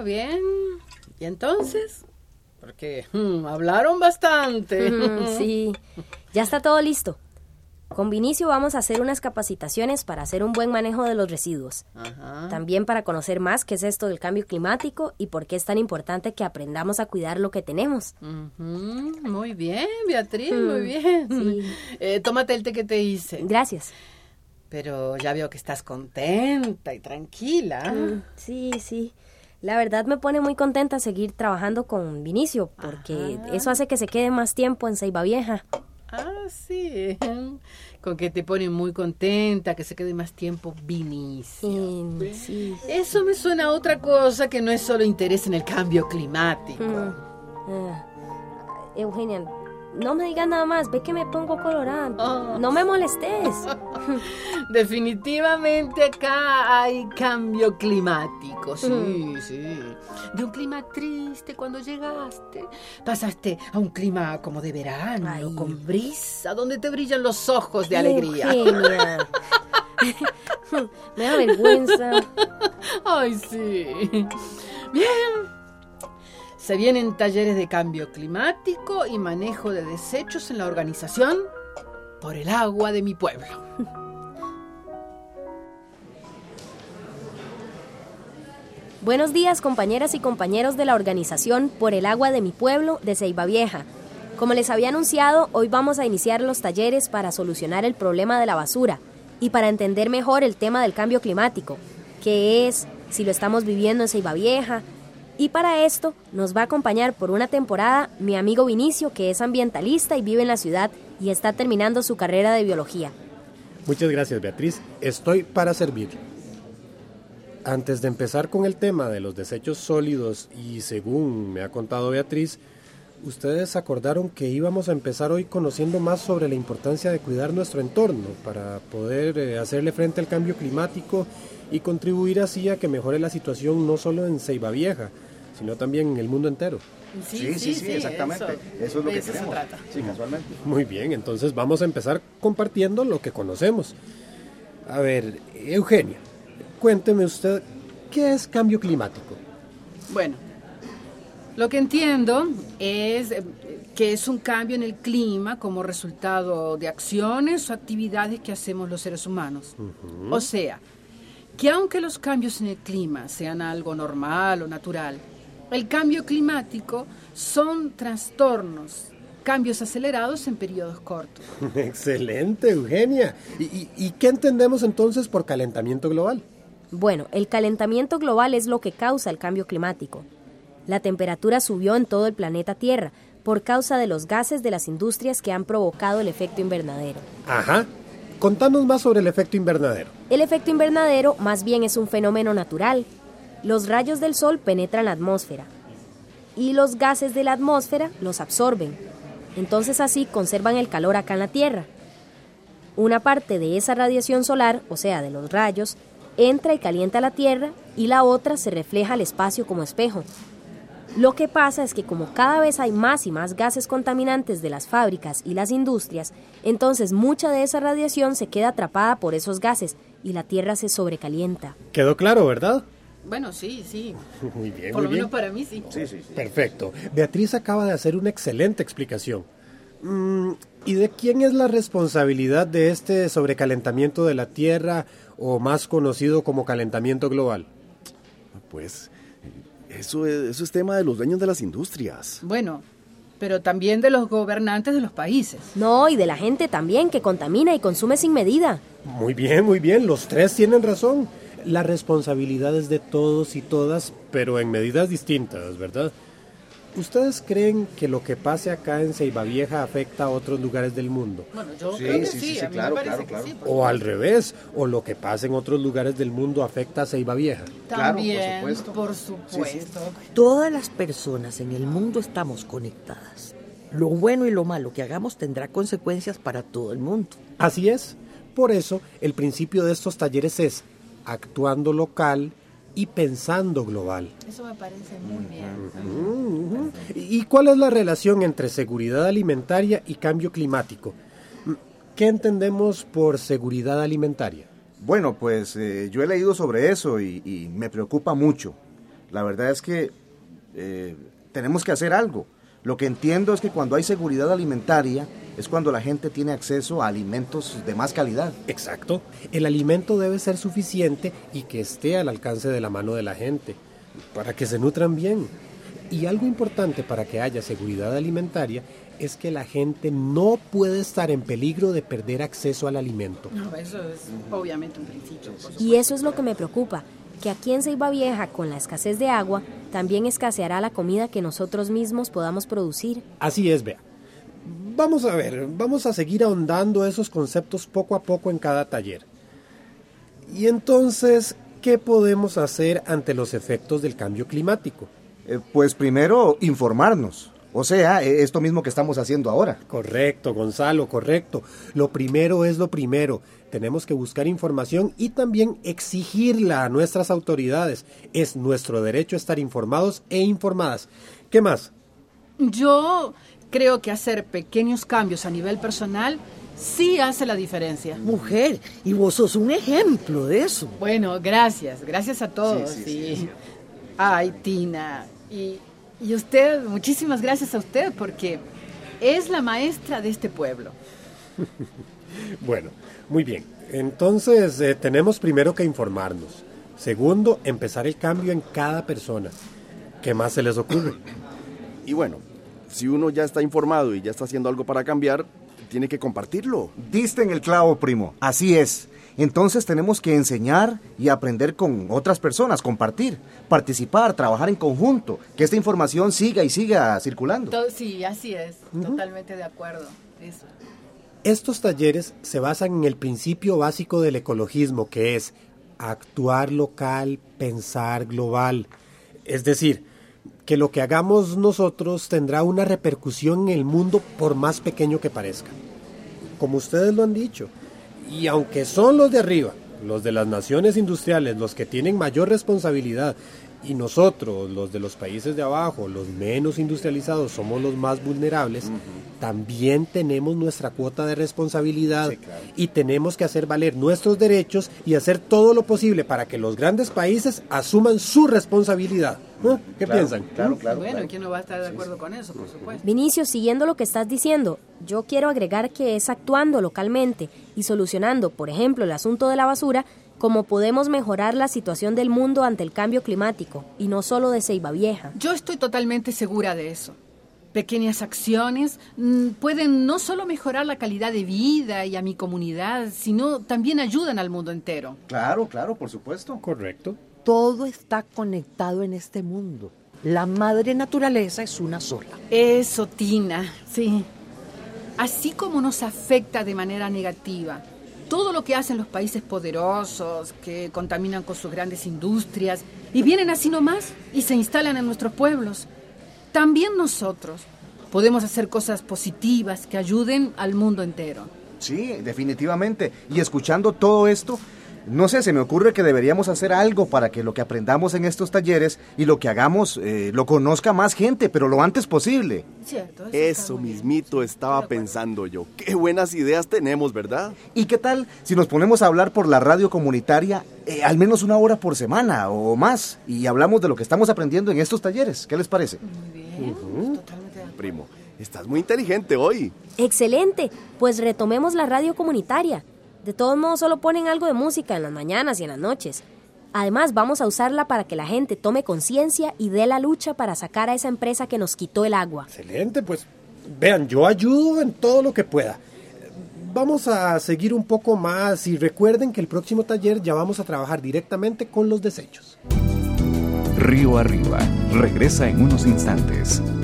bien. ¿Y entonces? Porque hablaron bastante. Sí, ya está todo listo. Con Vinicio vamos a hacer unas capacitaciones para hacer un buen manejo de los residuos. Ajá. También para conocer más qué es esto del cambio climático y por qué es tan importante que aprendamos a cuidar lo que tenemos. Muy bien, Beatriz, muy bien. Sí. Tómate el té que te hice. Gracias. Pero ya veo que estás contenta y tranquila. Sí. La verdad me pone muy contenta seguir trabajando con Vinicio, porque eso hace que se quede más tiempo en Ceiba Vieja. Sí. Con que te pone muy contenta, que se quede más tiempo Vinicio. Sí. Eso me suena a otra cosa que no es solo interés en el cambio climático. Eugenia, no me digas nada más, ve que me pongo colorada. No me molestes. Definitivamente acá hay cambio climático, sí. De un clima triste cuando llegaste, pasaste a un clima como de verano, con brisa, donde te brillan los ojos de alegría. Eugenia. Me da vergüenza. Ay, sí. Bien. Se vienen talleres de cambio climático y manejo de desechos en la organización Por el Agua de Mi Pueblo. Buenos días, compañeras y compañeros de la organización Por el Agua de Mi Pueblo de Ceiba Vieja. Como les había anunciado, hoy vamos a iniciar los talleres para solucionar el problema de la basura y para entender mejor el tema del cambio climático, qué es, si lo estamos viviendo en Ceiba Vieja. Y para esto nos va a acompañar por una temporada mi amigo Vinicio, que es ambientalista y vive en la ciudad y está terminando su carrera de biología. Muchas gracias, Beatriz. Estoy para servir. Antes de empezar con el tema de los desechos sólidos y según me ha contado Beatriz, ustedes acordaron que íbamos a empezar hoy conociendo más sobre la importancia de cuidar nuestro entorno para poder hacerle frente al cambio climático y contribuir así a que mejore la situación no solo en Ceiba Vieja, sino también en el mundo entero. Sí, exactamente. Eso es lo que queremos. Se trata. Sí, casualmente. Muy bien, entonces vamos a empezar compartiendo lo que conocemos. A ver, Eugenia, cuénteme usted, ¿qué es cambio climático? Bueno, lo que entiendo es que es un cambio en el clima como resultado de acciones o actividades que hacemos los seres humanos. O sea, que aunque los cambios en el clima sean algo normal o natural, el cambio climático son trastornos, cambios acelerados en periodos cortos. Excelente, Eugenia. ¿Y qué entendemos entonces por calentamiento global? Bueno, el calentamiento global es lo que causa el cambio climático. La temperatura subió en todo el planeta Tierra por causa de los gases de las industrias que han provocado el efecto invernadero. Ajá. Contanos más sobre el efecto invernadero. El efecto invernadero más bien es un fenómeno natural. Los rayos del sol penetran la atmósfera y los gases de la atmósfera los absorben. Entonces así conservan el calor acá en la Tierra. Una parte de esa radiación solar, o sea, de los rayos, entra y calienta la Tierra y la otra se refleja al espacio como espejo. Lo que pasa es que como cada vez hay más y más gases contaminantes de las fábricas y las industrias, entonces mucha de esa radiación se queda atrapada por esos gases y la Tierra se sobrecalienta. ¿Quedó claro, verdad? Bueno, sí. Muy bien, por lo muy menos bien. para mí sí. Sí. Perfecto. Beatriz acaba de hacer una excelente explicación. ¿Y de quién es la responsabilidad de este sobrecalentamiento de la Tierra, o más conocido como calentamiento global? Pues eso es tema de los dueños de las industrias. Bueno, pero también de los gobernantes de los países. No, y de la gente también, que contamina y consume sin medida. Muy bien. Los tres tienen razón. La responsabilidad es de todos y todas, pero en medidas distintas, ¿verdad? ¿Ustedes creen que lo que pase acá en Ceiba Vieja afecta a otros lugares del mundo? Bueno, yo creo que sí, a mí claro, me parece claro. que sí. O al revés, o lo que pasa en otros lugares del mundo afecta a Ceiba Vieja. También, Claro, por supuesto. Todas las personas en el mundo estamos conectadas. Lo bueno y lo malo que hagamos tendrá consecuencias para todo el mundo. Así es. Por eso, el principio de estos talleres es actuando local y pensando global. Eso me parece muy bien. ¿Y cuál es la relación entre seguridad alimentaria y cambio climático? ¿Qué entendemos por seguridad alimentaria? Bueno, pues yo he leído sobre eso y me preocupa mucho. La verdad es que tenemos que hacer algo. Lo que entiendo es que cuando hay seguridad alimentaria es cuando la gente tiene acceso a alimentos de más calidad. Exacto. El alimento debe ser suficiente y que esté al alcance de la mano de la gente, para que se nutran bien. Y algo importante para que haya seguridad alimentaria es que la gente no puede estar en peligro de perder acceso al alimento. No, eso es obviamente un principio. Y eso es lo que me preocupa, que aquí en Ceiba Vieja, con la escasez de agua, también escaseará la comida que nosotros mismos podamos producir. Así es, Bea. Vamos a ver, vamos a seguir ahondando esos conceptos poco a poco en cada taller. Y entonces, ¿qué podemos hacer ante los efectos del cambio climático? Pues primero, informarnos. O sea, esto mismo que estamos haciendo ahora. Correcto, Gonzalo, correcto. Lo primero es lo primero. Tenemos que buscar información y también exigirla a nuestras autoridades. Es nuestro derecho estar informados e informadas. ¿Qué más? Yo creo que hacer pequeños cambios a nivel personal sí hace la diferencia. Mujer, y vos sos un ejemplo de eso. Bueno, gracias a todos. Sí. Ay, Tina, y usted, muchísimas gracias a usted porque es la maestra de este pueblo. Bueno, muy bien. Entonces, tenemos primero que informarnos. Segundo, empezar el cambio en cada persona. ¿Qué más se les ocurre? Y bueno, si uno ya está informado y ya está haciendo algo para cambiar, tiene que compartirlo. Diste en el clavo, primo. Así es. Entonces tenemos que enseñar y aprender con otras personas, compartir, participar, trabajar en conjunto, que esta información siga y siga circulando. Sí, así es. Totalmente de acuerdo. Eso. Estos talleres se basan en el principio básico del ecologismo, que es actuar local, pensar global. Es decir, que lo que hagamos nosotros tendrá una repercusión en el mundo por más pequeño que parezca. Como ustedes lo han dicho, y aunque son los de arriba, los de las naciones industriales, los que tienen mayor responsabilidad, y nosotros, los de los países de abajo, los menos industrializados, somos los más vulnerables, también tenemos nuestra cuota de responsabilidad, y tenemos que hacer valer nuestros derechos y hacer todo lo posible para que los grandes países asuman su responsabilidad. ¿Qué piensan? Claro. Bueno, ¿quién no va a estar de acuerdo con eso, por supuesto? Vinicio, siguiendo lo que estás diciendo, yo quiero agregar que es actuando localmente y solucionando, por ejemplo, el asunto de la basura, como podemos mejorar la situación del mundo ante el cambio climático, y no solo de Ceiba Vieja. Yo estoy totalmente segura de eso. Pequeñas acciones pueden no solo mejorar la calidad de vida y a mi comunidad, sino también ayudan al mundo entero. Claro, por supuesto. Correcto. Todo está conectado en este mundo. La madre naturaleza es una sola. Eso, Tina, sí. Así como nos afecta de manera negativa todo lo que hacen los países poderosos, que contaminan con sus grandes industrias, y vienen así nomás y se instalan en nuestros pueblos, también nosotros podemos hacer cosas positivas que ayuden al mundo entero. Sí, definitivamente. Y escuchando todo esto, no sé, se me ocurre que deberíamos hacer algo para que lo que aprendamos en estos talleres y lo que hagamos lo conozca más gente, pero lo antes posible. Cierto, Eso mismito estaba pensando yo. Qué buenas ideas tenemos, ¿verdad? ¿Y qué tal si nos ponemos a hablar por la radio comunitaria al menos 1 hora por semana o más y hablamos de lo que estamos aprendiendo en estos talleres? ¿Qué les parece? Muy bien, totalmente de acuerdo. Primo, estás muy inteligente hoy. Excelente, pues retomemos la radio comunitaria. De todos modos, solo ponen algo de música en las mañanas y en las noches. Además, vamos a usarla para que la gente tome conciencia y dé la lucha para sacar a esa empresa que nos quitó el agua. Excelente, pues vean, yo ayudo en todo lo que pueda. Vamos a seguir un poco más y recuerden que el próximo taller ya vamos a trabajar directamente con los desechos. Río Arriba regresa en unos instantes.